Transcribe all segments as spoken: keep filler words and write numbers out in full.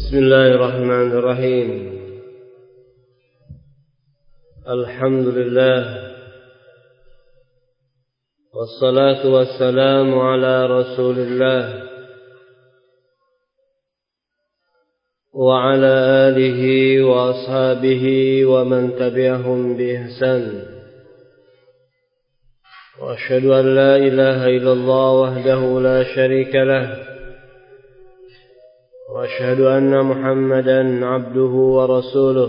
بسم الله الرحمن الرحيم. الحمد لله والصلاة والسلام على رسول الله وعلى آله وأصحابه ومن تبعهم بإحسان. وأشهد أن لا إله إلا الله وحده لا شريك له وأشهد أن محمدا عبده ورسوله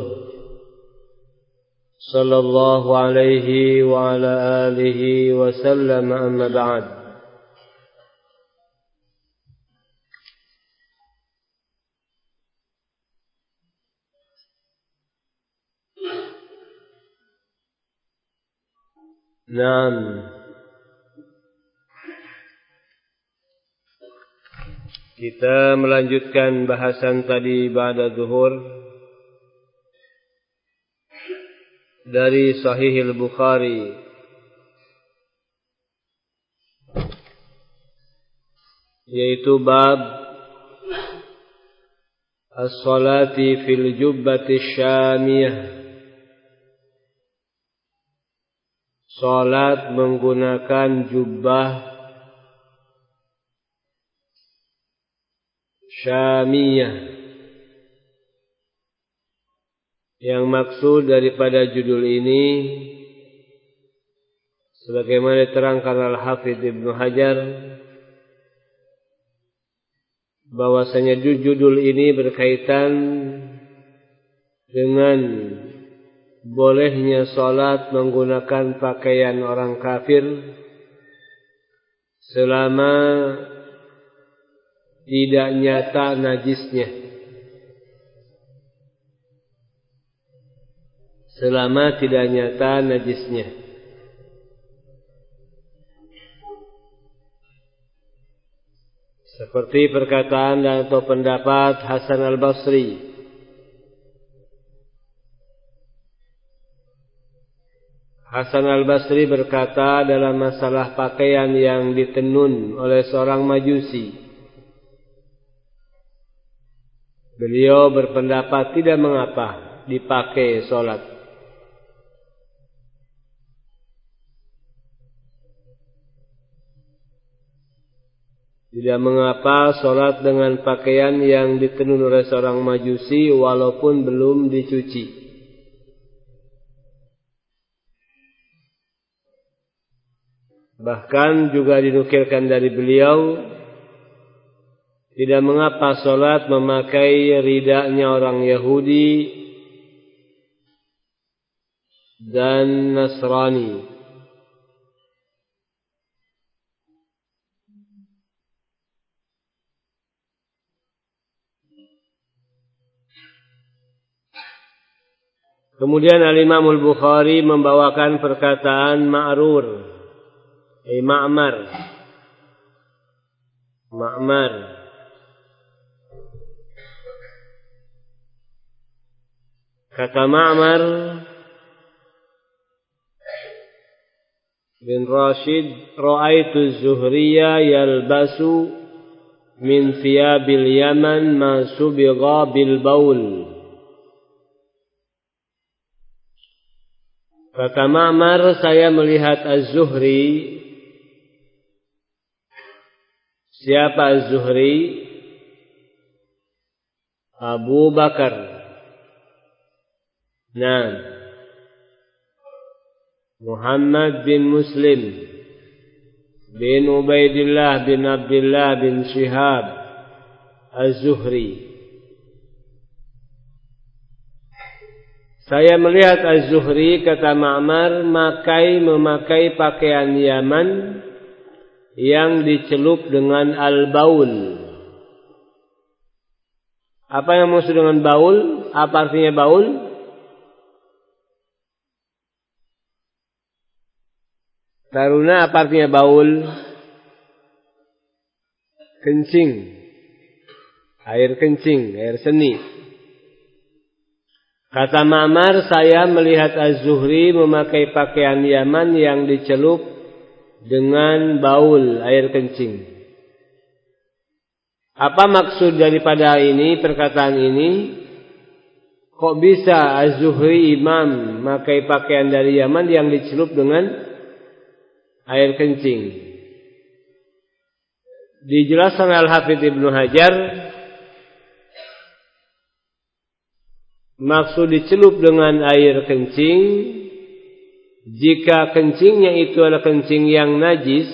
صلى الله عليه وعلى آله وسلم. أما بعد. Naam, kita melanjutkan bahasan tadi ba'da zuhur dari Sahih Al-Bukhari, yaitu bab as-salati fil jubbati syamiyah, salat menggunakan jubbah Syamiyah. Yang maksud daripada judul ini, sebagaimana diterangkan Al-Hafidz Ibnu Hajar, bahwasanya judul ini berkaitan dengan bolehnya salat menggunakan pakaian orang kafir selama tidak nyata najisnya. Selama tidak nyata najisnya. Seperti perkataan atau pendapat Hasan Al-Basri. Hasan Al-Basri berkata dalam masalah pakaian yang ditenun oleh seorang Majusi, beliau berpendapat tidak mengapa dipakai solat. Tidak mengapa solat dengan pakaian yang ditenun oleh seorang Majusi walaupun belum dicuci. Bahkan juga dinukilkan dari beliau, tidak mengapa solat memakai ridanya orang Yahudi dan Nasrani. Kemudian Al-Imam Al-Bukhari membawakan perkataan Ma'rur, eh, Ma'mar. Ma'mar. Kata Ma'mar bin Rashid, ra'aitu Zuhriya yalbasu min thiyabil Yaman ma subigha bil baul. Kata Ma'mar, saya melihat Az-Zuhri. Siapa Az-Zuhri? Abu Bakar. Nah, Muhammad bin Muslim bin Ubaidillah bin Abdullah bin Shihab Az-Zuhri. Saya melihat Az-Zuhri, kata Ma'mar, makai memakai pakaian Yaman yang dicelup dengan al-baul. Apa yang maksud dengan baul? Apa artinya baul? Taruna, apa artinya baul? Kencing. Air kencing, air seni. Kata Ma'mar, saya melihat Az-Zuhri memakai pakaian Yaman yang dicelup dengan baul, air kencing. Apa maksud daripada ini, perkataan ini? Kok bisa Az-Zuhri imam memakai pakaian dari Yaman yang dicelup dengan air kencing? Dijelaskan Al-Hafidz Ibnu Hajar, maksud dicelup dengan air kencing jika kencingnya itu adalah kencing yang najis,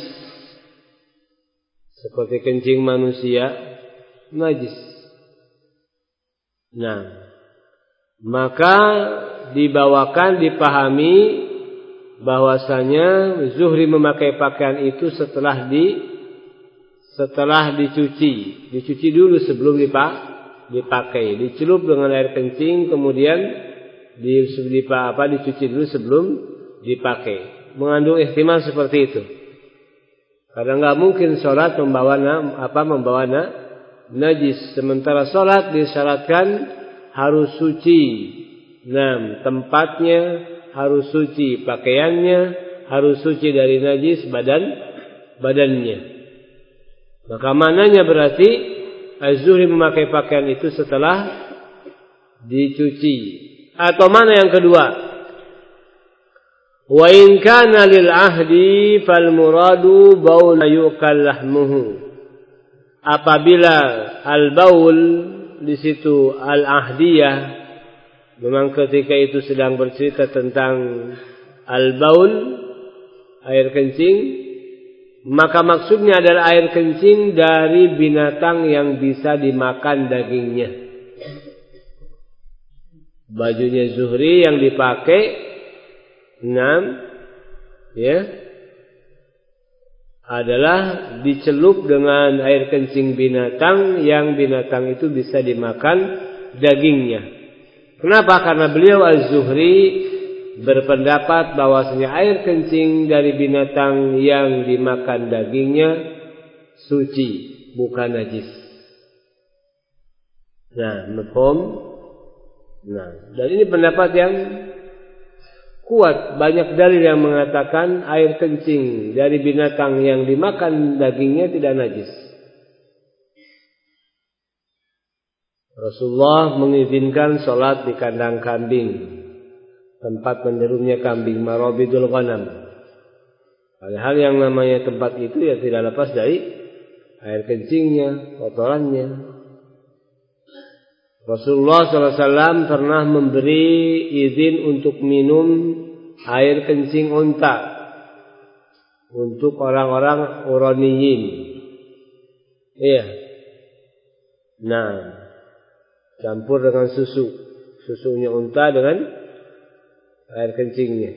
seperti kencing manusia, najis. Nah, maka dibawakan, dipahami bahwasanya Zuhri memakai pakaian itu setelah di setelah dicuci, dicuci dulu sebelum dipakai, dicelup dengan air kencing, kemudian di apa dicuci dulu sebelum dipakai. Mengandung ihtimal seperti itu. Karena nggak mungkin sholat membawa apa membawa najis, sementara sholat disyaratkan harus suci. Nah, tempatnya harus suci, pakaiannya harus suci dari najis badan badannya. Maka maknanya berarti Az-Zuhri memakai pakaian itu setelah dicuci. Atau mana yang kedua? Wa in kana lil ahdi fal muradu baul yu'kal lahmuhu. Apabila al-baul di situ al-ahdiyah, memang ketika itu sedang bercerita tentang al-baul, air kencing, maka maksudnya adalah air kencing dari binatang yang bisa dimakan dagingnya. Bajunya Zuhri yang dipakai enam, ya, adalah dicelup dengan air kencing binatang yang binatang itu bisa dimakan dagingnya. Kenapa? Karena beliau Az-Zuhri berpendapat bahwasanya air kencing dari binatang yang dimakan dagingnya suci, bukan najis. Nah, mafhum? Nah, dan ini pendapat yang kuat. Banyak dalil yang mengatakan air kencing dari binatang yang dimakan dagingnya tidak najis. Rasulullah mengizinkan sholat di kandang kambing, tempat menderumnya kambing, marabidul ghanam. Padahal yang namanya tempat itu ya tidak lepas dari air kencingnya, kotorannya. Rasulullah shallallahu alaihi wasallam pernah memberi izin untuk minum air kencing unta untuk orang-orang uraniyin. Iya. Nah, campur dengan susu, susunya unta dengan air kencingnya.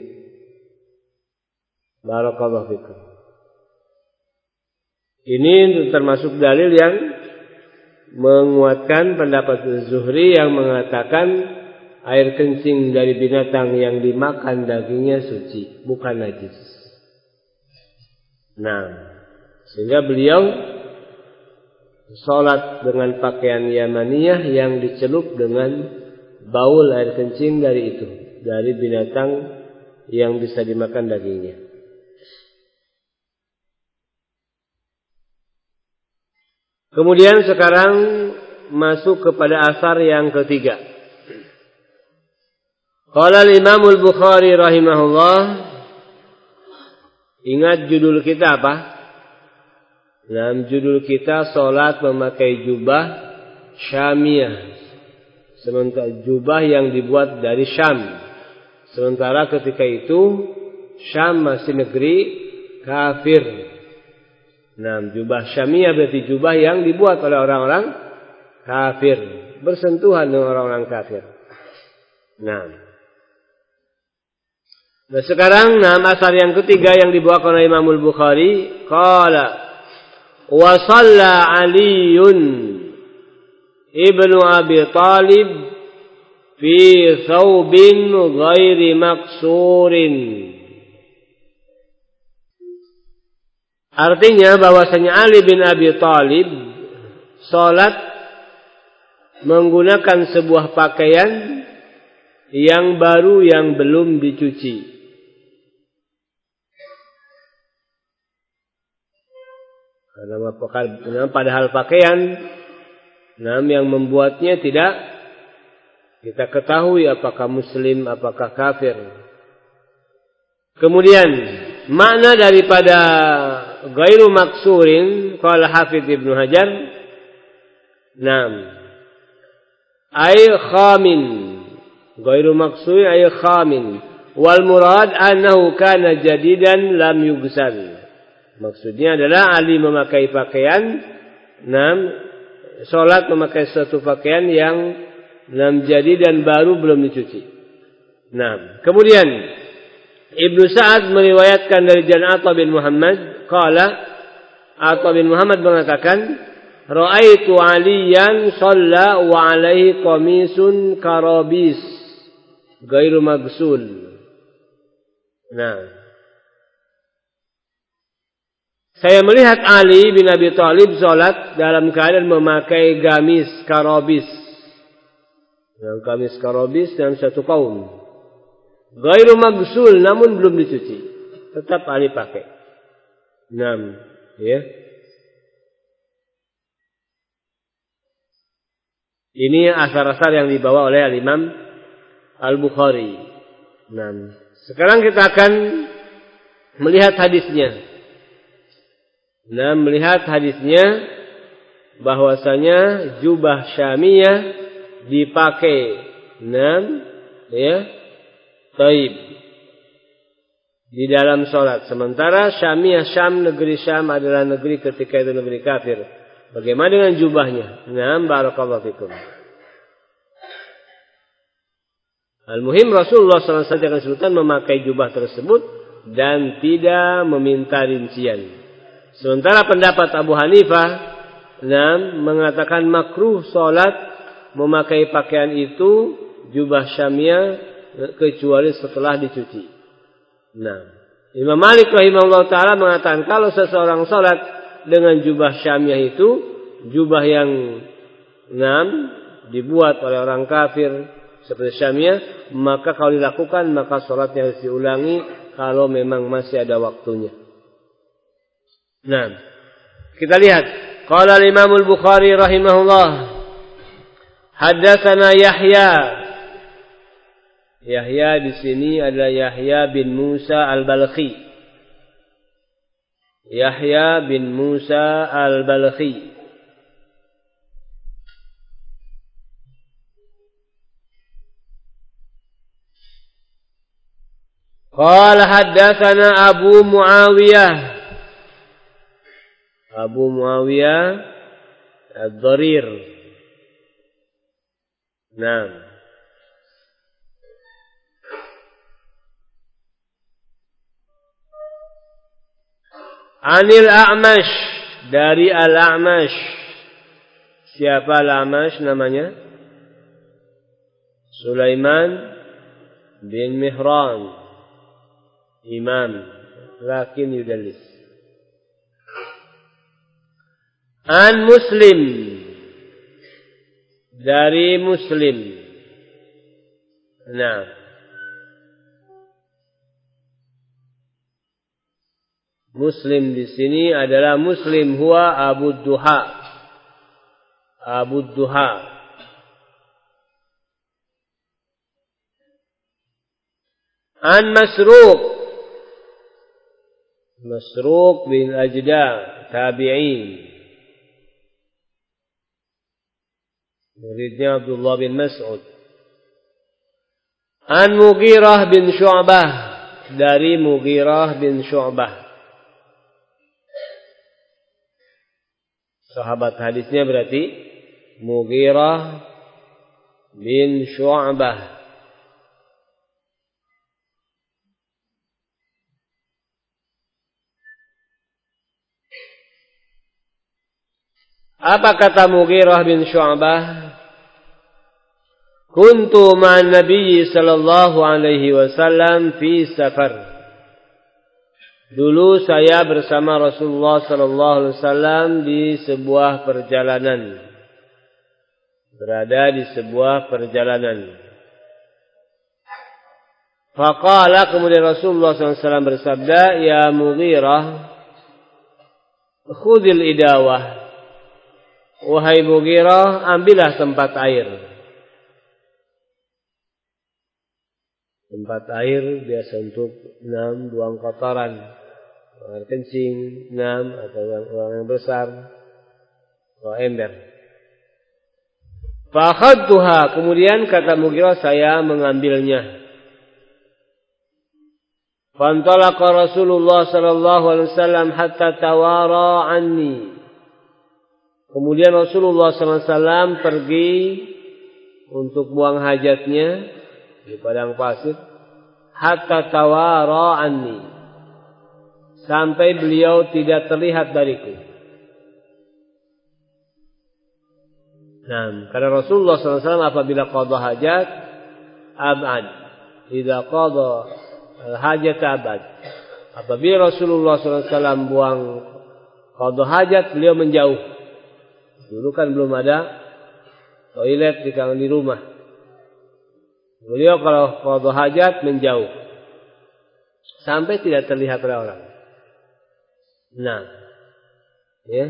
Barakallahu fikum. Ini termasuk dalil yang menguatkan pendapat Zuhri yang mengatakan air kencing dari binatang yang dimakan dagingnya suci, bukan najis. Nah, sehingga beliau sholat dengan pakaian Yamaniyah yang dicelup dengan baul air kencing dari itu, dari binatang yang bisa dimakan dagingnya. Kemudian sekarang masuk kepada asar yang ketiga. Qala al-Imam al-Bukhari rahimahullah. Ingat judul kita apa? Dalam judul kita salat memakai jubah Syamiyah. Sementara jubah yang dibuat dari Syam. Sementara ketika itu Syam masih negeri kafir. Nah, jubah Syamiyah berarti jubah yang dibuat oleh orang-orang kafir, bersentuhan dengan orang-orang kafir. Nah, nah sekarang nah asar yang ketiga yang dibawakan oleh Imam Al-Bukhari, qala wa shalla Aliun ibnu Abi Talib fi thawbin ghairi maqsurin. Artinya bahwasanya Ali bin Abi Thalib salat menggunakan sebuah pakaian yang baru yang belum dicuci. Karena padahal pakaian Nah, yang membuatnya tidak kita ketahui apakah muslim, apakah kafir. Kemudian makna daripada ghairu maksurin qala Hafidz Ibnu Hajar, naam, ay khamin, ghairu maksurin ay khamin, wal murad annahu kana jadidan lam yughsal. Maksudnya adalah Ali memakai pakaian, naam, salat memakai satu pakaian yang naam jadi dan baru belum dicuci. Naam. Kemudian Ibnu Sa'ad meriwayatkan dari Jan Atha bin Muhammad, qala Atha bin Muhammad mengatakan, ra'aitu Aliyan shalla wa alaihi qamisun karabis ghairu maghsul. Nah, saya melihat Ali bin Abi Thalib salat dalam keadaan memakai gamis karabis. Yang gamis karabis dalam satu kaum. Ghairu maghsul, namun belum dicuci. Tetap Ali pakai. Naam, ya. Ini asar-asar yang dibawa oleh Al-Imam Al-Bukhari. Naam. Sekarang kita akan melihat hadisnya. Nah, melihat hadisnya bahwasanya jubah Syamiyah dipakai, nah, ya, taib di dalam sholat. Sementara Syamiyah, Syam, negeri Syam adalah negeri ketika itu negeri kafir. Bagaimana dengan jubahnya? Nah, barakallahu fikum. Al-muhim Rasulullah sallallahu alaihi wasallam memakai jubah tersebut dan tidak meminta rincian. Sementara pendapat Abu Hanifah, nah, mengatakan makruh sholat memakai pakaian itu jubah Syamiyah kecuali setelah dicuci. Nah, Imam Malik rahimahullah taala mengatakan kalau seseorang sholat dengan jubah Syamiyah itu jubah yang enam dibuat oleh orang kafir seperti Syamiyah, maka kalau dilakukan maka sholatnya harus diulangi kalau memang masih ada waktunya. Nah, kita lihat qala al-Imam al-Bukhari rahimahullah, haddatsana Yahya. Yahya di sini adalah Yahya bin Musa al-Balkhi. Yahya bin Musa al-Balkhi. Qala haddatsana Abu Muawiyah. Abu Muawiyah Ad-Dharir. Naam. Anil A'mash, dari Al-A'mash. Siapa Al-A'mash namanya? Sulaiman bin Mihran, imam, lakin yudallis. An Muslim, dari Muslim. Nah, Muslim di sini adalah Muslim huwa Abu Duha. Abu Duha. An Masruq, Masruq bin Ajda, tabi'in. Muridnya Abdullah bin Mas'ud. An Mughirah bin Syu'bah, dari Mughirah bin Syu'bah. Sahabat hadisnya berarti Mughirah bin Syu'bah. Apa kata Mughirah bin Syu'bah? Kuntu ma'an Nabi sallallahu alaihi wasallam fi safar. Dulu saya bersama Rasulullah sallallahu alaihi wasallam di sebuah perjalanan. Berada di sebuah perjalanan. Faqala, kemudian Rasulullah sallallahu alaihi wasallam bersabda, ya Mughirah, khudil idawah. wahai Mughirah, ambillah tempat air. Tempat air biasa untuk enam buang kotoran, air kencing, enam atau buang yang besar, atau ember. Fa'akhadtuha, kemudian kata Mughirah, saya mengambilnya. Fantalaqa Rasulullah sallallahu alaihi wasallam hatta tawara anni. Kemudian Rasulullah sallallahu alaihi wasallam pergi untuk buang hajatnya di padang pasir. Hatta tawara anni, sampai beliau tidak terlihat dariku. Nah, karena Rasulullah sallallahu alaihi wasallam apabila qada hajat abad, idza qada hajat abad. Apabila Rasulullah sallallahu alaihi wasallam buang qada hajat, beliau menjauh. Dulu kan belum ada toilet di di rumah. Beliau kalau qada hajat menjauh sampai tidak terlihat oleh orang. Nah, ya.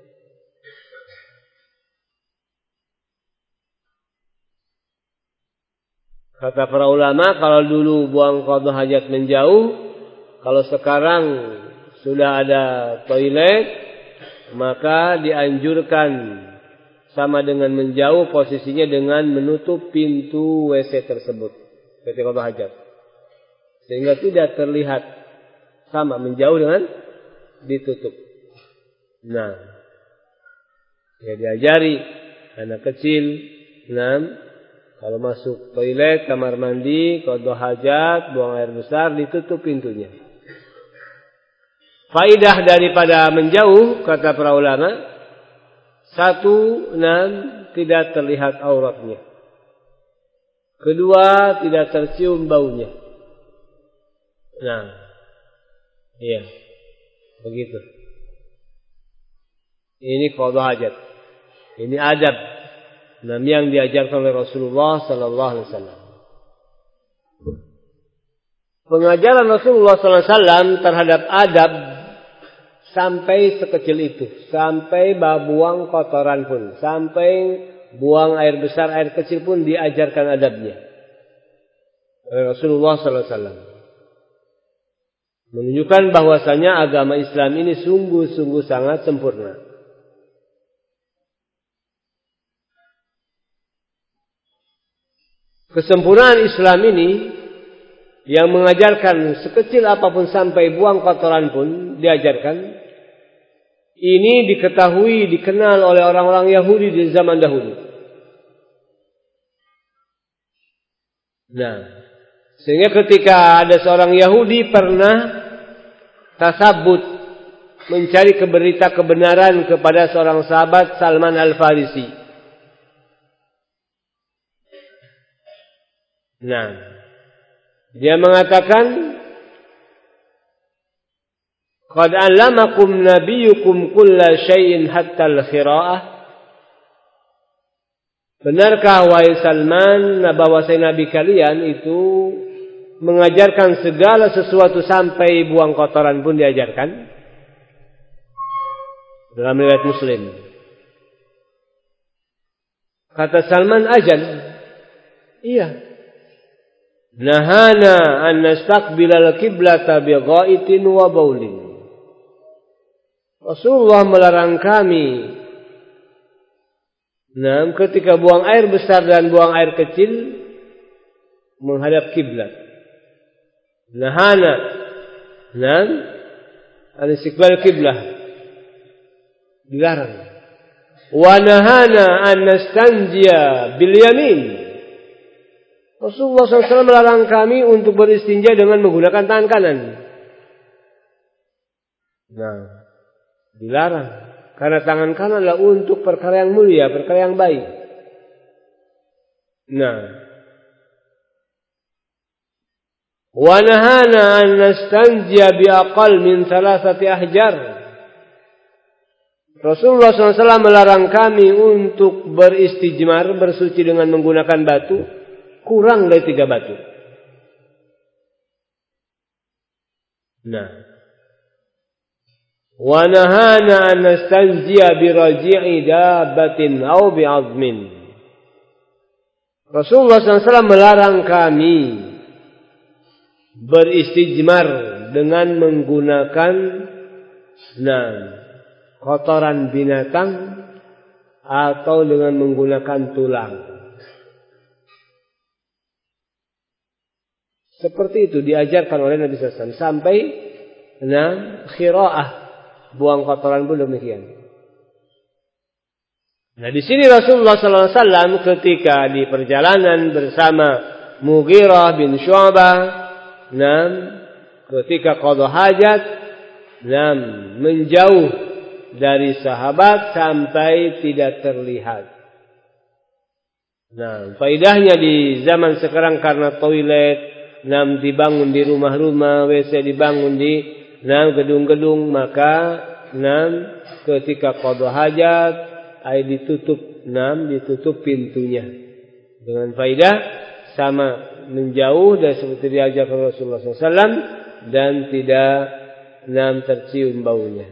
Kata para ulama, kalau dulu buang qada hajat menjauh, kalau sekarang sudah ada toilet, maka dianjurkan sama dengan menjauh posisinya dengan menutup pintu W C tersebut ketika qada hajat. Sehingga tidak terlihat, sama menjauh dengan ditutup. Nah, ya diajari anak kecil, enam, kalau masuk toilet, kamar mandi, qada hajat, buang air besar, ditutup pintunya. Faidah daripada menjauh, kata para ulama, satu, enam, tidak terlihat auratnya. Kedua, tidak tercium baunya. Nah, iya, begitu. Ini qada hajat. Ini adab. Nah, yang diajarkan oleh Rasulullah sallallahu alaihi wasallam. Pengajaran Rasulullah sallallahu alaihi wasallam terhadap adab sampai sekecil itu, sampai buang kotoran pun, sampai buang air besar, air kecil pun diajarkan adabnya oleh Rasulullah sallallahu alaihi wasallam. Menunjukkan bahwasanya agama Islam ini sungguh-sungguh sangat sempurna. Kesempurnaan Islam ini yang mengajarkan sekecil apapun sampai buang kotoran pun diajarkan. Ini diketahui, dikenal oleh orang-orang Yahudi di zaman dahulu. Nah, sehingga ketika ada seorang Yahudi pernah tasabut mencari berita kebenaran kepada seorang sahabat Salman Al-Farisi. Nah, dia mengatakan, qad allamakum nabiyyukum kulla syai'in hatta al-khira'ah. Benarkah wahai Salman bahwasanya nabi kalian itu mengajarkan segala sesuatu sampai buang kotoran pun diajarkan? Dalam riwayat Muslim. Kata Salman, ajal. Iya. Nahana an nastaqbilal qiblata bi ghaitin wa baulin. Rasulullah melarang kami, nah, ketika buang air besar dan buang air kecil menghadap kiblat. Nahana, nah, an istiqbal kiblah dilarang. Wa nahana an nastanjiya bil yamin. Rasulullah shallallahu alaihi wasallam melarang kami untuk beristinja dengan menggunakan tangan kanan. Nah, dilarang. Karena tangan kanan adalah untuk perkara yang mulia, perkara yang baik. Nah. Wa nahana an nastanjiya bi aqall min thalathati ahjar. Rasulullah shallallahu alaihi wasallam melarang kami untuk beristijmar, bersuci dengan menggunakan batu kurang dari tiga batu. Nah, Wa nahana an nastanjiya bi raji'i dabbatin aw bi 'azmin. Rasulullah sallallahu alaihi wasallam melarang kami beristijmar dengan menggunakan nah, kotoran binatang atau dengan menggunakan tulang. Seperti itu diajarkan oleh Nabi sallallahu alaihi wasallam sampai nah, khira'ah, buang kotoran pun demikian. Nah di sini Rasulullah sallallahu alaihi wasallam ketika di perjalanan bersama Mughirah bin Syu'bah, nah, ketika qada hajat, nah, menjauh dari sahabat sampai tidak terlihat. Nah, faedahnya di zaman sekarang karena toilet, nah, dibangun di rumah-rumah, W C dibangun di nah, gedung-gedung, maka nah, ketika qada hajat air ditutup, enam ditutup pintunya. Dengan faedah sama menjauh dan seperti diajarkan Rasulullah sallallahu alaihi wasallam dan tidak enam tercium baunya.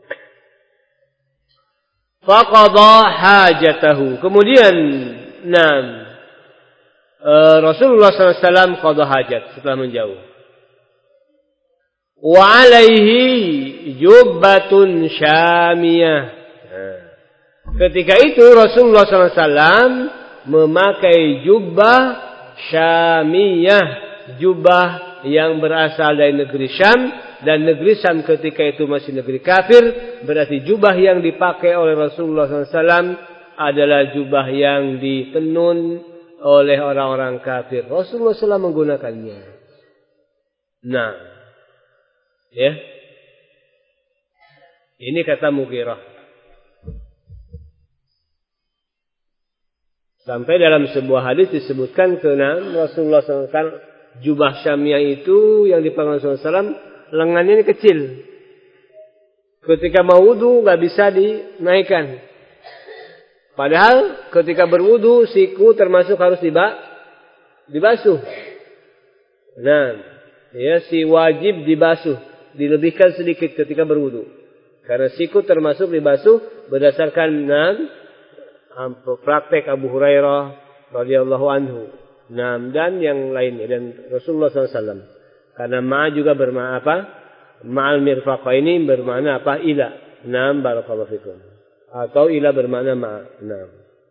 Faqada hajatahu. Kemudian enam Rasulullah sallallahu alaihi wasallam qada hajat setelah menjauh. Wa alaihi jubbatun syamiyah. Ketika itu Rasulullah sallallahu alaihi wasallam memakai jubah syamiyah, jubah yang berasal dari negeri Syam, dan negeri Syam ketika itu masih negeri kafir, berarti jubah yang dipakai oleh Rasulullah sallallahu alaihi wasallam adalah jubah yang ditenun oleh orang-orang kafir. Rasulullah sallallahu alaihi wasallam menggunakannya. Nah, ya, ini kata Mughirah. Sampai dalam sebuah hadis disebutkan keenam Rasulullah sallallahu alaihi wasallam jubah Syamiyah itu yang dipakai Rasulullah sallallahu alaihi wasallam lengannya ini kecil. Ketika mau wudu nggak bisa dinaikkan. Padahal ketika berwudu siku termasuk harus dibasuh. Nah, ya si wajib dibasuh, dilebihkan sedikit ketika berwudu. Karena siku termasuk dibasuh berdasarkan enam praktek Abu Hurairah radhiyallahu anhu, nah, dan yang lainnya, dan Rasulullah sallallahu alaihi wasallam. Karena ma juga bermakna apa? Ma'al mirfaqaini bermakna apa? Ila. Naam, barakallahu fikum. Atau ila bermakna ma. Naam.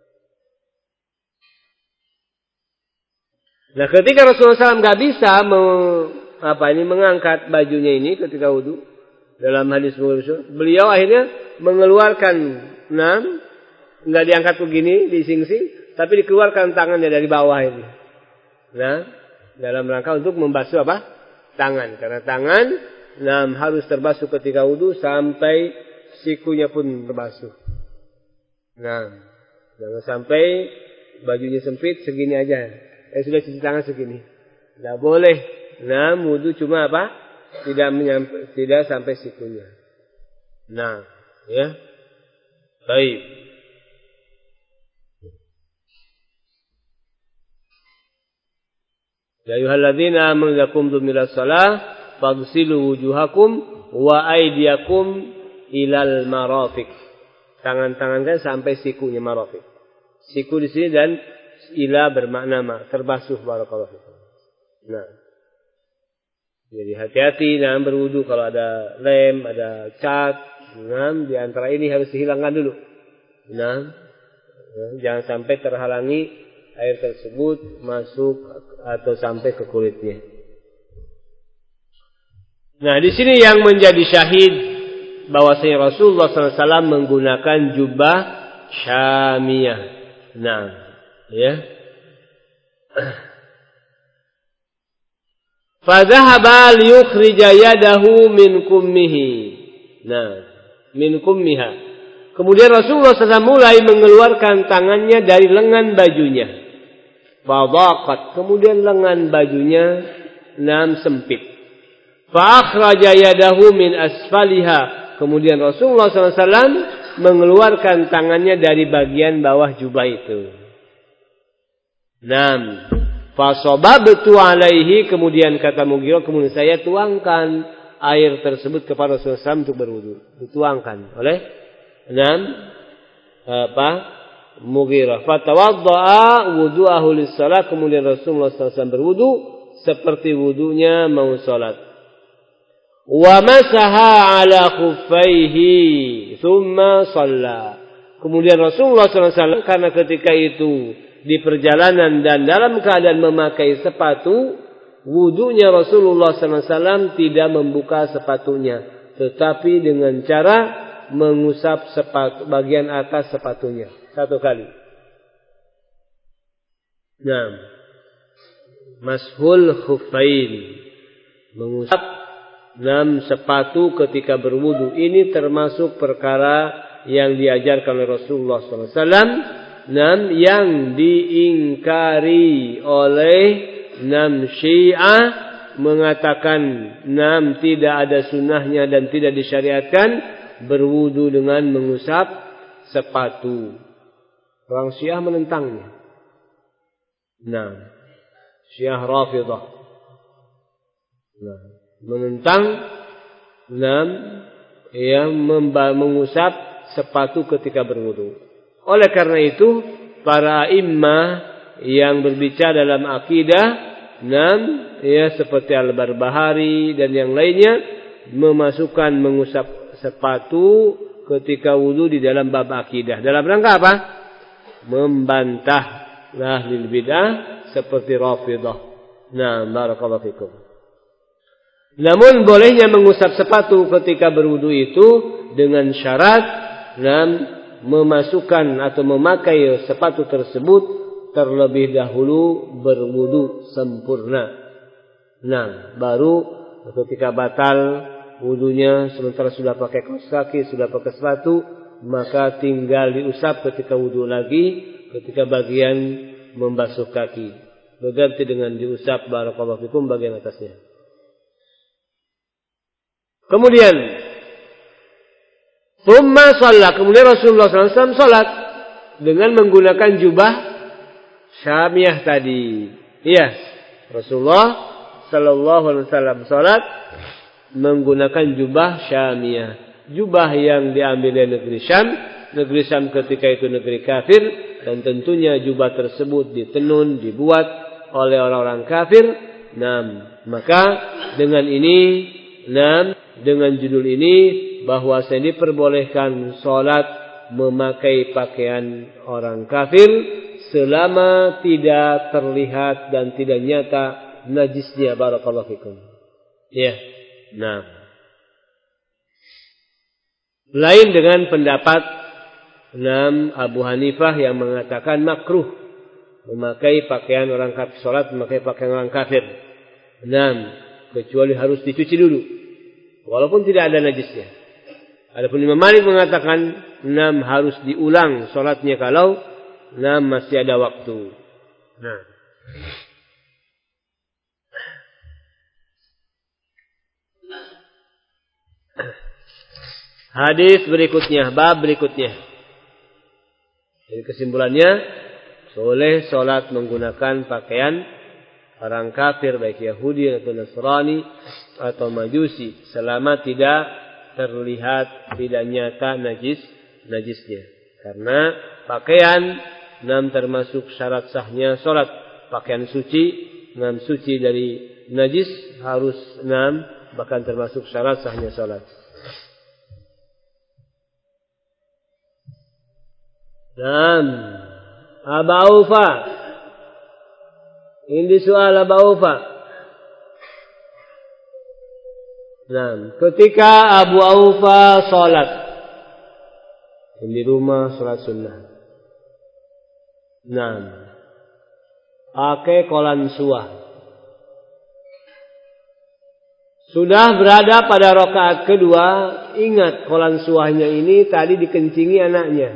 Nah, ketika Rasulullah sallallahu alaihi wasallam enggak bisa me, apa ini mengangkat bajunya ini ketika wudu, dalam hadis beliau akhirnya mengeluarkan naam, enggak diangkat begini, dising-sing, tapi dikeluarkan tangannya dari bawah ini. Nah, dalam rangka untuk membasuh apa? Tangan. Karena tangan nah, harus terbasuh ketika wudu sampai sikunya pun terbasuh. Nah, jangan sampai bajunya sempit segini aja. Eh sudah cuci tangan segini. Tidak boleh. Nah, wudu cuma apa? Tidak menyampai, tidak sampai sikunya. Nah, ya. Baik. Ya ayyuhalladzina amanu idza qumtum ilas shalah faghsilu wujuhakum wa aydiyakum ilal marafiq. Tangan-tangan kan sampai sikunya marafiq. Siku di sini dan ila bermakna ma, terbasuh barakallahu fikum. Nah. Jadi hati-hati dalam berwudu kalau ada lem, ada cat, nah, di antara ini harus dihilangkan dulu. Nah, jangan sampai terhalangi air tersebut masuk atau sampai ke kulitnya. Nah, di sini yang menjadi syahid bahwasanya Rasulullah sallallahu alaihi wasallam menggunakan jubah syamiyah. Nah, ya. Fadhahaba liyukhrija yadahu min kummihi. Nah, min kummiha. Kemudian Rasulullah sallallahu alaihi wasallam mulai mengeluarkan tangannya dari lengan bajunya. Fadhaqat, kemudian lengan bajunya nam sempit. Fa akhraja yadahu min asfaliha. Kemudian Rasulullah sallallahu alaihi wasallam mengeluarkan tangannya dari bagian bawah jubah itu. Nam. Fa sababtu alaihi, kemudian kata Mughirah, kemudian saya tuangkan air tersebut kepada Rasulullah shallallahu alaihi wasallam untuk berwudu. Dituangkan oleh enam apa? Mughirah. Fatawadda'a wudu'ahu lis-shalah. Kemudian Rasulullah shallallahu alaihi wasallam berwudu seperti wudunya mau salat. Wa masaha ala khuffaihi thumma shalla. Kemudian Rasulullah shallallahu alaihi wasallam karena ketika itu di perjalanan dan dalam keadaan memakai sepatu, wudunya Rasulullah shallallahu alaihi wasallam tidak membuka sepatunya, tetapi dengan cara mengusap sepatu bagian atas sepatunya satu kali. Nah, mashul khuffain, mengusap enam sepatu ketika berwudu. Ini termasuk perkara yang diajarkan oleh Rasulullah shallallahu alaihi wasallam, enam yang diingkari oleh enam Syiah, mengatakan enam tidak ada sunnahnya dan tidak disyariatkan berwudu dengan mengusap sepatu. Orang Syiah menentangnya. Nah, Syiah Rafidah. Nah, menentang enam yang mengusap sepatu ketika berwudu. Oleh karena itu, para immah yang berbicara dalam akidah, enam ya seperti Al-Barbahari dan yang lainnya memasukkan mengusap sepatu ketika wudu di dalam bab akidah. Dalam rangka apa? Membantah ahlul bidah seperti Rafidah. Nah, barakallahu fikum. Namun bolehnya mengusap sepatu ketika berwudu itu dengan syarat dan memasukkan atau memakai sepatu tersebut terlebih dahulu berwudu sempurna. Nah, baru ketika batal wudunya sementara sudah pakai kaos kaki, sudah pakai sepatu, maka tinggal diusap ketika wudu lagi, ketika bagian membasuh kaki. Berganti dengan diusap barakallahu fikum bagian atasnya. Kemudian Thumma shalla. Kemudian Rasulullah shallallahu alaihi wasallam salat dengan menggunakan jubah syamiyah tadi. Iya, Rasulullah sallallahu alaihi wasallam salat menggunakan jubah syamiyah. Jubah yang diambil dari negeri Syam. Negeri Syam ketika itu negeri kafir. Dan tentunya jubah tersebut ditenun, dibuat oleh orang-orang kafir. Nah, maka dengan ini, nah, dengan judul ini, bahwa saya diperbolehkan sholat memakai pakaian orang kafir selama tidak terlihat dan tidak nyata najisnya. Barakallahu fikum. Ya. Nah. Lain dengan pendapat enam Abu Hanifah yang mengatakan makruh memakai pakaian orang kafir, sholat memakai pakaian orang kafir. Enam, kecuali harus dicuci dulu, walaupun tidak ada najisnya. Adapun Imam Malik mengatakan enam harus diulang sholatnya kalau enam masih ada waktu. Nah, hadis berikutnya, bab berikutnya. Jadi kesimpulannya, boleh sholat menggunakan pakaian orang kafir, baik Yahudi atau Nasrani atau Majusi, selama tidak terlihat, tidak nyata najis najisnya. Karena pakaian enam termasuk syarat sahnya sholat. Pakaian suci, enam suci dari najis harus enam, bahkan termasuk syarat sahnya sholat. Naam, Aba Aufa. Ini soal Aba Aufa. Naam, ketika Abu Aufa salat di rumah salat sunnah. Naam, pakai kolan suah. Sudah berada pada rakaat kedua, ingat kolan suahnya ini tadi dikencingi anaknya.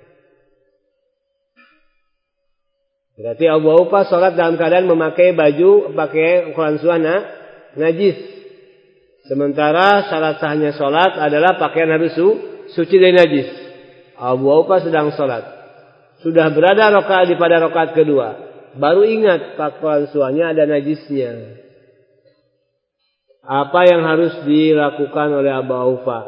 Berarti Abu Aufa sholat dalam keadaan memakai baju, pakai kolan suah na, najis. Sementara syarat sahnya sholat adalah pakaian harus su, suci dari najis. Abu Aufa sedang sholat. Sudah berada rakaat di pada rakaat kedua. Baru ingat kolan suahnya ada najisnya. Apa yang harus dilakukan oleh Abu Aufa?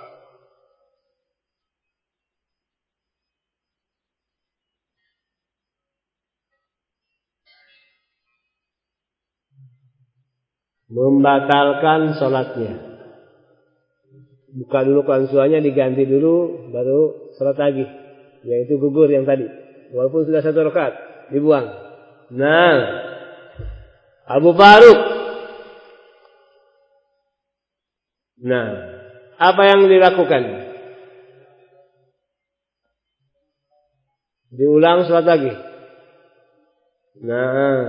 Membatalkan sholatnya. Buka dulu Quran surahnya, diganti dulu, baru sholat lagi. Yaitu gugur yang tadi. Walaupun sudah satu rakaat, dibuang. Nah, Abu Faruk. Nah, apa yang dilakukan? Diulang sholat lagi. Nah,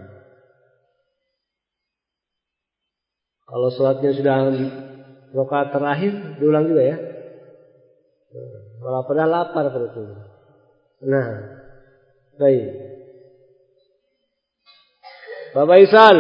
kalau sholatnya sudah rakaat terakhir, diulang juga ya. Kalau pada lapar perutnya. Nah, baik. Bapak Isal,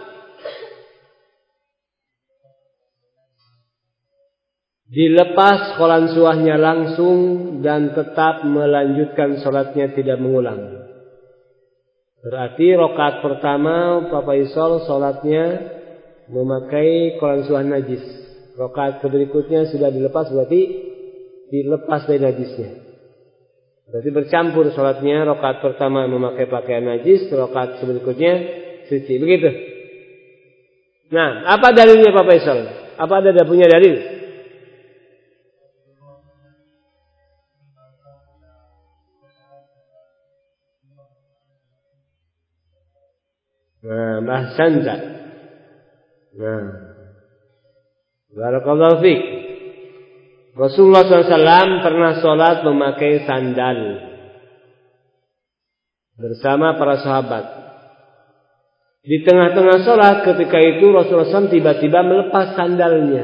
dilepas Quran surahnya langsung dan tetap melanjutkan sholatnya, tidak mengulang. Berarti rakaat pertama Bapak Isal sholatnya memakai Quran surah najis. Rakaat berikutnya sudah dilepas, berarti dilepas dari najisnya. Berarti bercampur sholatnya. Rakaat pertama memakai pakaian najis, rakaat berikutnya suci. Begitu. Nah, apa dalilnya Pak Faisal? Apa ada punya dalil? Nah, bahsanta. Nah, barakallahu fiik. Rasulullah shallallahu alaihi wasallam pernah sholat memakai sandal bersama para sahabat. Di tengah-tengah sholat ketika itu Rasulullah shallallahu alaihi wasallam tiba-tiba melepas sandalnya.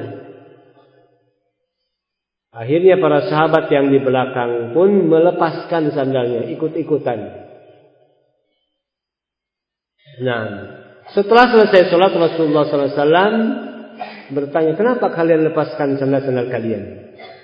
Akhirnya para sahabat yang di belakang pun melepaskan sandalnya, ikut-ikutan. Nah, setelah selesai sholat Rasulullah shallallahu alaihi wasallam bertanya, kenapa kalian lepaskan sandal-sandal kalian?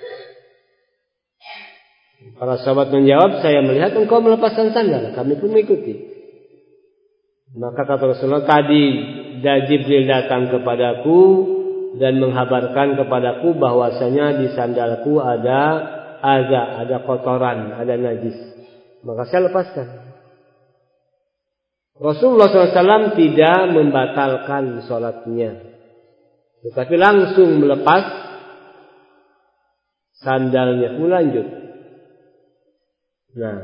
Para sahabat menjawab, saya melihat engkau melepaskan sandal, kami pun mengikuti. Maka kata Rasulullah, tadi Jibril datang kepadaku dan menghabarkan kepadaku bahwasanya di sandalku ada aza, ada kotoran, ada najis. Maka saya lepaskan. Rasulullah shallallahu alaihi wasallam tidak membatalkan sholatnya, tetapi langsung melepas sandalnya, melanjut. Nah,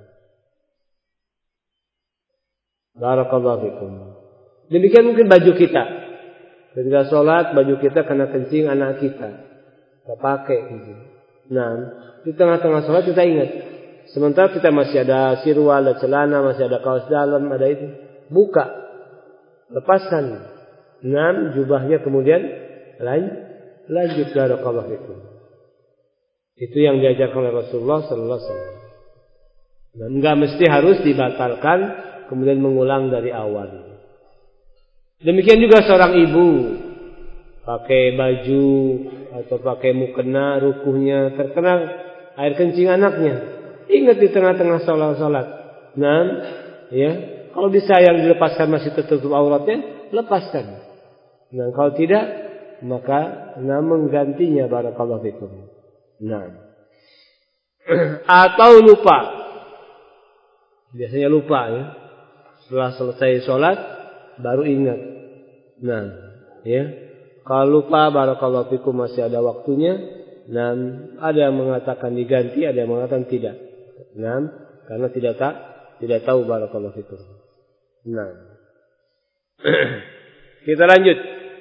barakallahu fikum. Demikian mungkin baju kita. Ketika sholat, baju kita kena kencing anak kita, kita pakai. Nah, di tengah-tengah sholat kita ingat. Sementara kita masih ada sirwal, ada celana, masih ada kaos dalam, ada itu. Buka, lepaskan. Nah, jubahnya kemudian lanjut. Barakallahu fikum. Itu yang diajarkan oleh Rasulullah sallallahu alaihi wasallam. Dan enggak mesti harus dibatalkan kemudian mengulang dari awal. Demikian juga seorang ibu pakai baju atau pakai mukena, rukuhnya terkena air kencing anaknya. Ingat di tengah-tengah sholat-sholat. Nah, ya, kalau bisa yang dilepaskan masih tertutup auratnya, lepaskan. Nah, kalau tidak, maka nah menggantinya, barakallahu fikum. Nah, atau lupa. Biasanya lupa ya. Setelah selesai sholat baru ingat. Nah, ya. Kalau lupa, barakallahu fikum, masih ada waktunya. Nah, ada yang mengatakan diganti, ada yang mengatakan tidak. Nah, karena tidak tak, tidak tahu, barakallahu fikum. Nah, kita lanjut.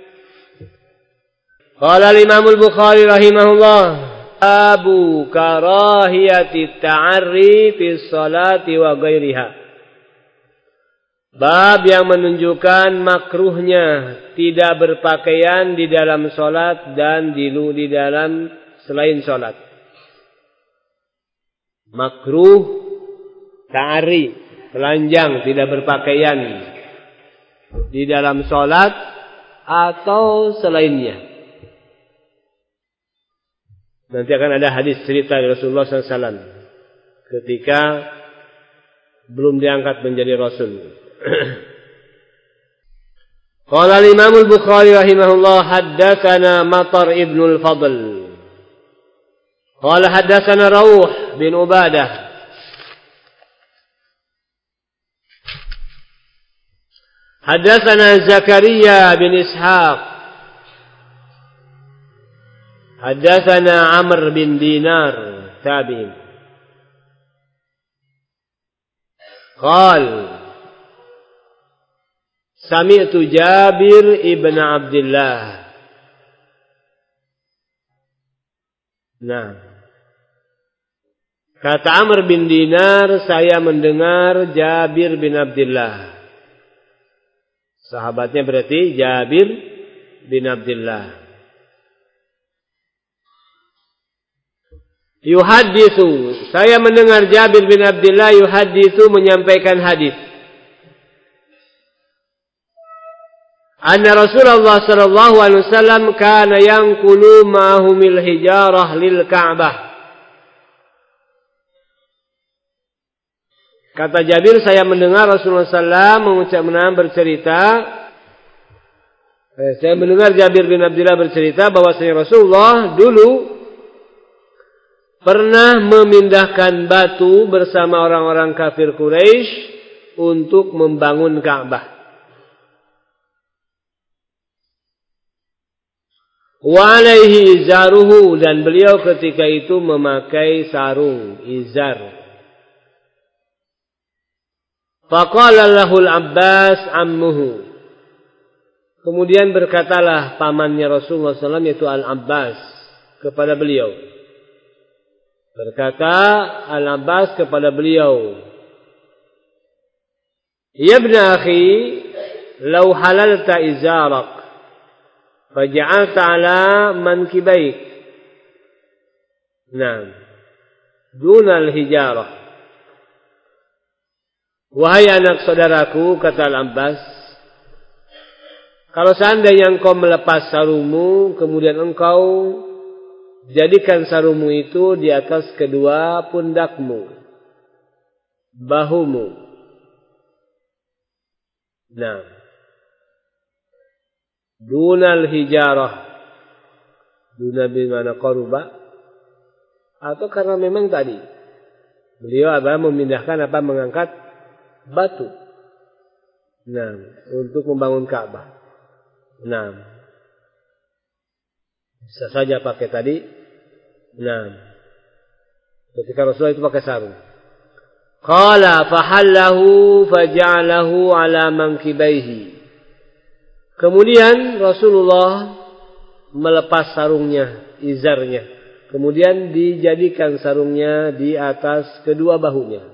Qala al-Imam al-Bukhari rahimahullah, Abu karahiyati ta'arri fi sholati wa ghairiha. Bab yang menunjukkan makruhnya tidak berpakaian di dalam sholat dan di, di dalam selain sholat. Makruh ta'arri, telanjang, tidak berpakaian di dalam sholat atau selainnya. Nanti akan ada hadis cerita dari Rasulullah shallallahu alaihi wasallam ketika belum diangkat menjadi Rasul. Qala al-Imam al-Bukhari rahimahullah haddatsana Matar ibn al-Fadl. Qala haddatsana Rawh bin Ubadah. Haddatsana Zakaria bin Ishaq. Haddatsana Amr bin Dinar tabi'in. Qal Sami'tu Jabir ibn Abdullah. Nah, kata Amr bin Dinar, saya mendengar Jabir bin Abdullah. Sahabatnya berarti Jabir bin Abdullah. Yuhaditsu, saya mendengar Jabir bin Abdullah yuhaditsu menyampaikan hadis. Anna Rasulullah sallallahu alaihi wasallam kana yanqulu ma'ahumil hijarah lil Ka'bah. Kata Jabir, saya mendengar Rasulullah sallallahu alaihi wasallam mengucapkan bercerita. Saya mendengar Jabir bin Abdullah bercerita bahwasanya Rasulullah dulu pernah memindahkan batu bersama orang-orang kafir Quraisy untuk membangun Ka'bah. Wa alaihi izaruhu, dan beliau ketika itu memakai sarung izar. Faqala lahul Abbas ammuhu. Kemudian berkatalah pamannya Rasulullah sallallahu alaihi wasallam yaitu Al-Abbas kepada beliau. Berkata Al-Abbas kepada beliau, "Ya ibn akhi, law halalta izarak faj'alta ala mankibaik." Nah, dunal hijarah. Wahai anak saudaraku, kata Al-Abbas, kalau seandainya engkau melepas sarungmu, kemudian engkau jadikan sarungmu itu di atas kedua pundakmu, bahumu. Nah, dunal hijarah, duna bimana qaruba, atau karena memang tadi beliau apa memindahkan apa mengangkat batu, nah, untuk membangun Ka'bah. Nah, bisa saja pakai tadi. Nah, ketika Rasulullah itu pakai sarung. Qala fahallahu faja'alahu ala mankibaihi. Kemudian Rasulullah melepas sarungnya, izarnya. Kemudian dijadikan sarungnya di atas kedua bahunya.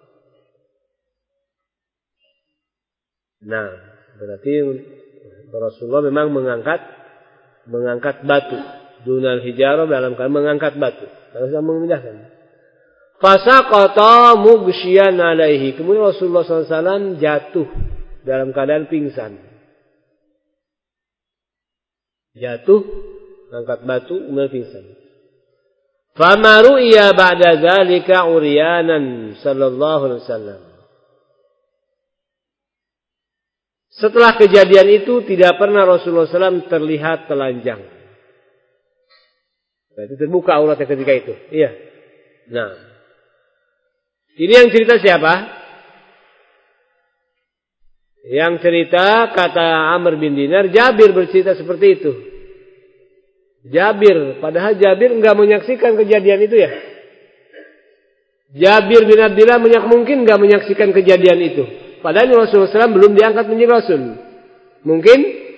Nah, berarti Rasulullah memang mengangkat mengangkat batu. Dunal hijarah dalam keadaan mengangkat batu. Rasulullah memindahkan. Fasaqata mughsyian alaihi. Kemudian Rasulullah sallallahu alaihi wasallam jatuh dalam keadaan pingsan. Jatuh, angkat batu, kemudian pingsan. Fama ru'iya ba'da dzalika uryanan sallallahu alaihi wasallam. Setelah kejadian itu tidak pernah Rasulullah sallallahu alaihi wasallam terlihat telanjang. Berarti terbuka auratnya ketika itu. Iya. Nah, ini yang cerita siapa? Yang cerita kata Amr bin Dinar, Jabir bercerita seperti itu. Jabir, padahal Jabir enggak menyaksikan kejadian itu ya. Jabir bin Abdullah mungkin enggak menyaksikan kejadian itu. Padahal Rasulullah sallallahu alaihi wasallam belum diangkat menjadi Rasul. Mungkin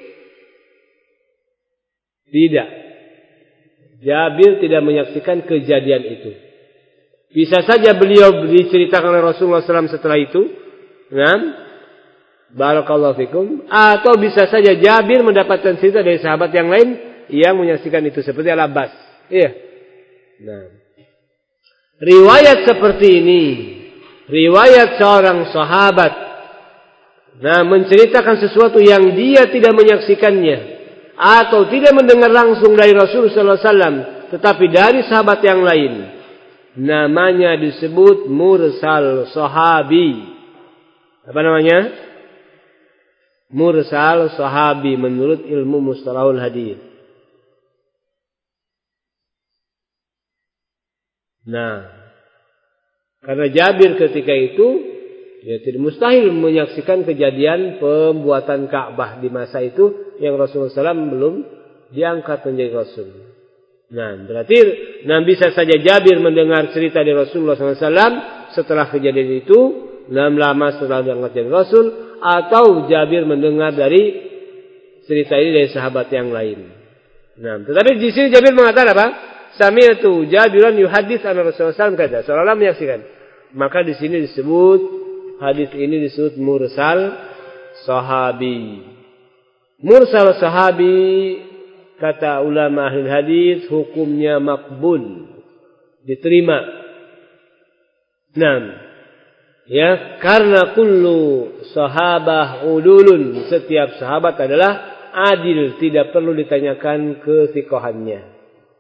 tidak. Jabir tidak menyaksikan kejadian itu. Bisa saja beliau diceritakan oleh Rasulullah sallallahu alaihi wasallam setelah itu. Nah, barakallahu fikum. Atau bisa saja Jabir mendapatkan cerita dari sahabat yang lain yang menyaksikan itu. Seperti Al-Abbas. Iya. Nah, riwayat seperti ini, riwayat seorang sahabat, nah, menceritakan sesuatu yang dia tidak menyaksikannya atau tidak mendengar langsung dari Rasulullah sallallahu alaihi wasallam, tetapi dari sahabat yang lain, namanya disebut mursal sahabi. Apa namanya? mursal sahabi menurut ilmu mustalahul hadis. Nah, karena Jabir ketika itu ya tidak mustahil menyaksikan kejadian pembuatan Ka'bah di masa itu yang Rasulullah shallallahu alaihi wasallam belum diangkat menjadi Rasul. Nah, berarti nah bisa saja Jabir mendengar cerita dari Rasulullah shallallahu alaihi wasallam setelah kejadian itu, enam lama setelah diangkat jadi Rasul, atau Jabir mendengar dari cerita ini dari sahabat yang lain. Nah, tetapi di sini Jabir mengatakan apa? Sami'tu Jabiran yuhadits an Rasulullah sallallahu alaihi wasallam kata, seolah-olah menyaksikan. Maka di sini disebut hadis ini disebut mursal sahabi. Mursal sahabi kata ulama ahli hadis hukumnya makbul, diterima. Nah, ya karena kullu sahabah udulun, setiap sahabat adalah adil, tidak perlu ditanyakan kesikohannya.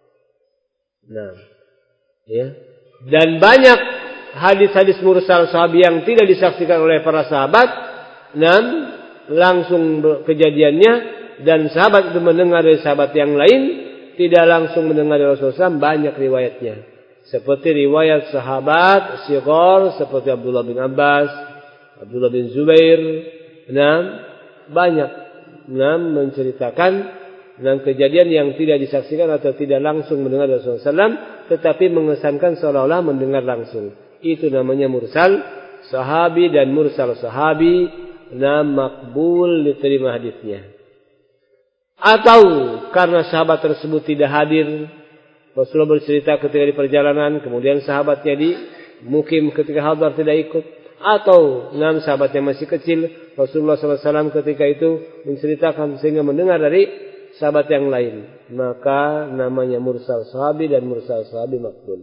Nah, ya. Dan banyak hadis-hadis mursal sahabi yang tidak disaksikan oleh para sahabat, dan langsung kejadiannya, dan sahabat itu mendengar dari sahabat yang lain, tidak langsung mendengar dari Rasulullah shallallahu alaihi wasallam, banyak riwayatnya. Seperti riwayat sahabat Sighar seperti Abdullah bin Abbas, Abdullah bin Zubair, nah, banyak nah, menceritakan dan kejadian yang tidak disaksikan atau tidak langsung mendengar Rasulullah shallallahu alaihi wasallam, tetapi mengesankan seolah-olah mendengar langsung. Itu namanya mursal sahabi, dan mursal sahabi nah makbul, diterima hadisnya. Atau karena sahabat tersebut tidak hadir, Rasulullah bercerita ketika di perjalanan, kemudian sahabatnya di mukim ketika hadar tidak ikut, atau enam sahabatnya masih kecil, Rasulullah shallallahu alaihi wasallam ketika itu menceritakan sehingga mendengar dari sahabat yang lain, maka namanya mursal sahabi dan mursal sahabi makbul.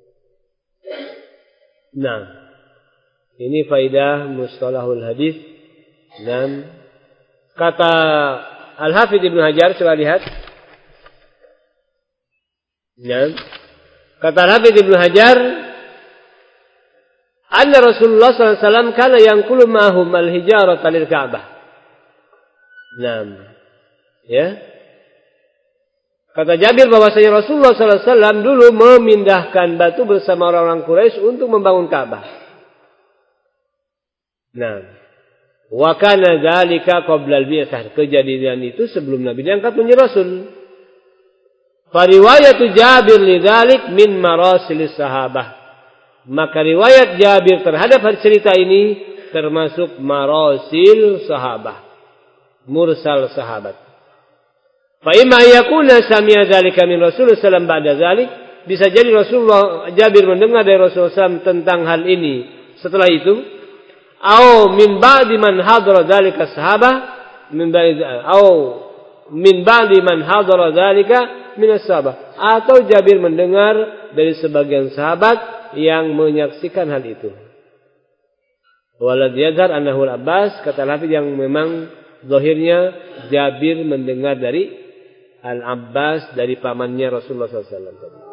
Nah, ini faidah mustalahul hadis. Dan kata Al-Hafidz Ibnu Hajar, coba lihat. Nah, kata Al-Hafidz Ibnu Hajar, anna Rasulullah sallallahu alaihi wasallam kana yanqulu ma'hum al-hijarata lil Ka'bah. Nah, ya. Kata Jabir bahwasanya Rasulullah sallallahu alaihi wasallam dulu memindahkan batu bersama orang-orang Quraisy untuk membangun Ka'bah. Nah, wa kana dzalika qabla al-bi'tsah. Kejadian itu sebelum Nabi diangkat menjadi Rasul. Fa riwayatu Jabir lidzalik min marasilis sahabah. Maka riwayat Jabir terhadap cerita ini termasuk marasil sahabah, mursal sahabat. Fa imma yakuna sami'a dzalika min Rasulullah sallallahu alaihi wasallam ba'da dzalik, bisa jadi Rasulullah Jabir mendengar dari Rasulullah sallallahu alaihi wasallam tentang hal ini setelah itu, au min ba'di man hadara dzalika sahabah, min ba'di au min ba'di man hadara dzalika min as-sahabah, atau Jabir mendengar dari sebagian sahabat yang menyaksikan hal itu. Walad yadhar annahu al-Abbas, kata Al-Hafidz yang memang zahirnya Jabir mendengar dari Al-Abbas, dari pamannya Rasulullah sallallahu alaihi wasallam tadi.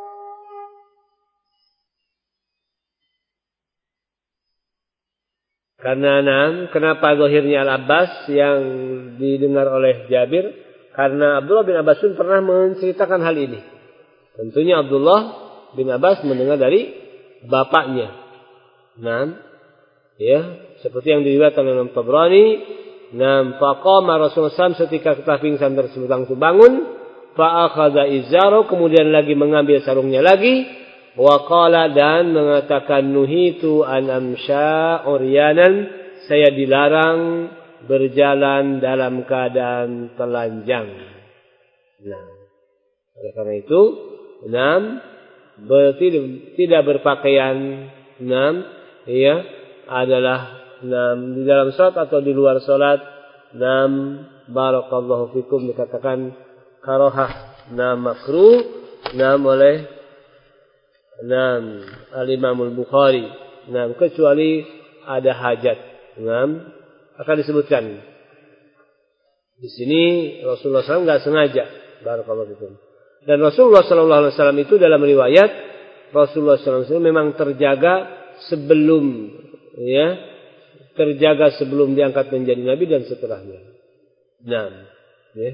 Karena enam, kenapa zahirnya Al-Abbas yang didengar oleh Jabir? Karena Abdullah bin Abbas pun pernah menceritakan hal ini. Tentunya Abdullah bin Abbas mendengar dari bapaknya. Enam, ya, seperti yang diriwayatkan oleh Imam Tabrani. Nam faqama Rasulullah sallallahu alaihi wasallam ketika kata pingsan tersebut langsung bangun, fa akhadha izaro, kemudian lagi mengambil sarungnya lagi, wa qala, dan mengatakan nuhitu an amsha uryanan, saya dilarang berjalan dalam keadaan telanjang. Nah, oleh karena itu, enam berarti tidak berpakaian, enam ya adalah enam di dalam salat atau di luar salat. Enam barakallahu fikum dikatakan karohah, enam makruh, enam oleh enam al-Imam al-Bukhari, enam kecuali ada hajat. Enam akan disebutkan di sini Rasulullah sallallahu alaihi wasallam enggak sengaja, barakallahu fikum. Dan Rasulullah sallallahu alaihi wasallam itu dalam riwayat Rasulullah sallallahu alaihi wasallam memang terjaga sebelum ya terjaga sebelum diangkat menjadi nabi dan setelahnya. Nah, ya.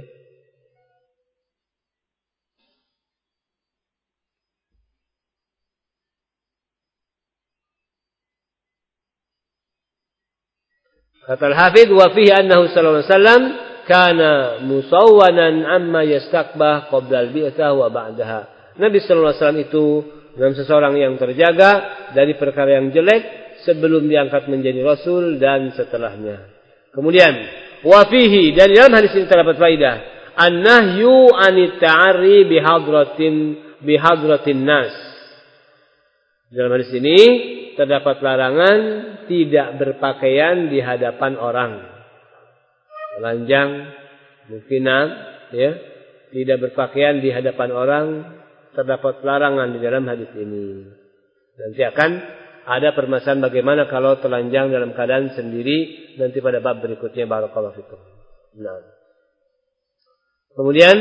Kata Al-Hafidz wa fihi annahu sallallahu alaihi wasallam kana musawwanan amma yastaqbah qabla al-bi'tsah wa ba'daha. Nabi sallallahu alaihi wasallam itu dalam seseorang yang terjaga dari perkara yang jelek sebelum diangkat menjadi rasul dan setelahnya. Kemudian wa fihi, dari dalam hadis ini terdapat faedah an-nahyu 'anit ta'arri bi hadratin bi hadratin nas. Dalam hadis ini terdapat larangan tidak berpakaian di hadapan orang. Telanjang, mungkinan, ya, tidak berpakaian di hadapan orang, terdapat larangan di dalam hadis ini. Nanti akan ada permasalahan bagaimana kalau telanjang dalam keadaan sendiri, nanti pada bab berikutnya barakallahu fikum. Nah. Kemudian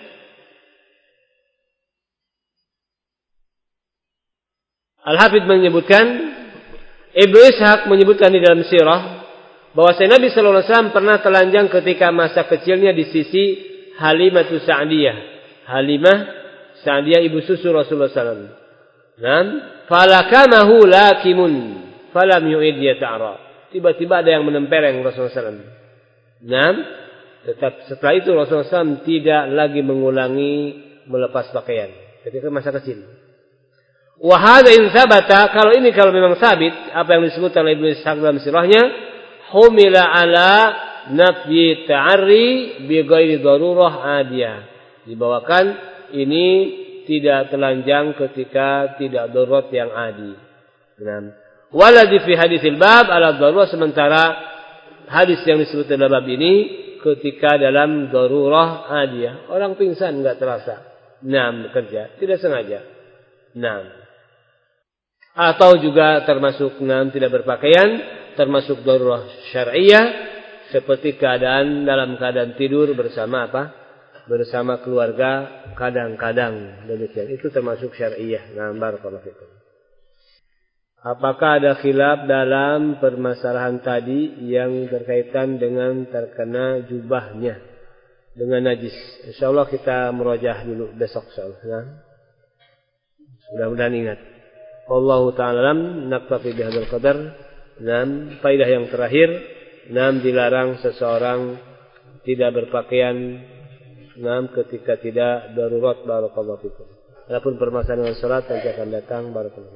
Al-Hafidz menyebutkan, Ibnu Ishaq menyebutkan di dalam sirah bahwa Nabi sallallahu alaihi wasallam pernah telanjang ketika masa kecilnya di sisi Halimah Sa'diyah. Halimah Sa'diyah ibu susu Rasulullah sallallahu alaihi wasallam. Nam, falakamahu lakimun falam yu'id yata'ra. Tiba-tiba ada yang menempereng Rasulullah sallallahu alaihi wasallam. Nam, tetap setelah itu Rasulullah sallallahu alaihi wasallam tidak lagi mengulangi melepas pakaian ketika masa kecil. Wahada in sabata, kalau ini kalau memang sabit apa yang disebut oleh Ibnu Ishaq dalam sirahnya, humila ala nafyi ta'arri bi ghairi darurah adiyah. Dibawakan ini tidak telanjang ketika tidak darurat yang adi. Nah, waladhi fi hadisil bab ala darurah, sementara hadis yang disebut dalam bab ini ketika dalam darurah adiyah. Orang pingsan enggak terasa. Nah, bekerja tidak sengaja. Nah, atau juga termasuk enam tidak berpakaian, termasuk darurah syar'iyah seperti keadaan dalam keadaan tidur bersama apa? Bersama keluarga kadang-kadang demikian. Itu termasuk syar'iyah. Nah, barakallahu fikum. Apakah ada khilaf dalam permasalahan tadi yang berkaitan dengan terkena jubahnya dengan najis? Insyaallah kita merajah dulu besok insyaallah. Nah. Mudah-mudahan ingat. Wallahu ta'ala alam, naktafi bihadzal qadar. Enam, faedah yang terakhir, enam, dilarang seseorang tidak berpakaian enam ketika tidak darurat barakallahu fikum. Adapun permasalahan salat nanti akan datang barakallahu.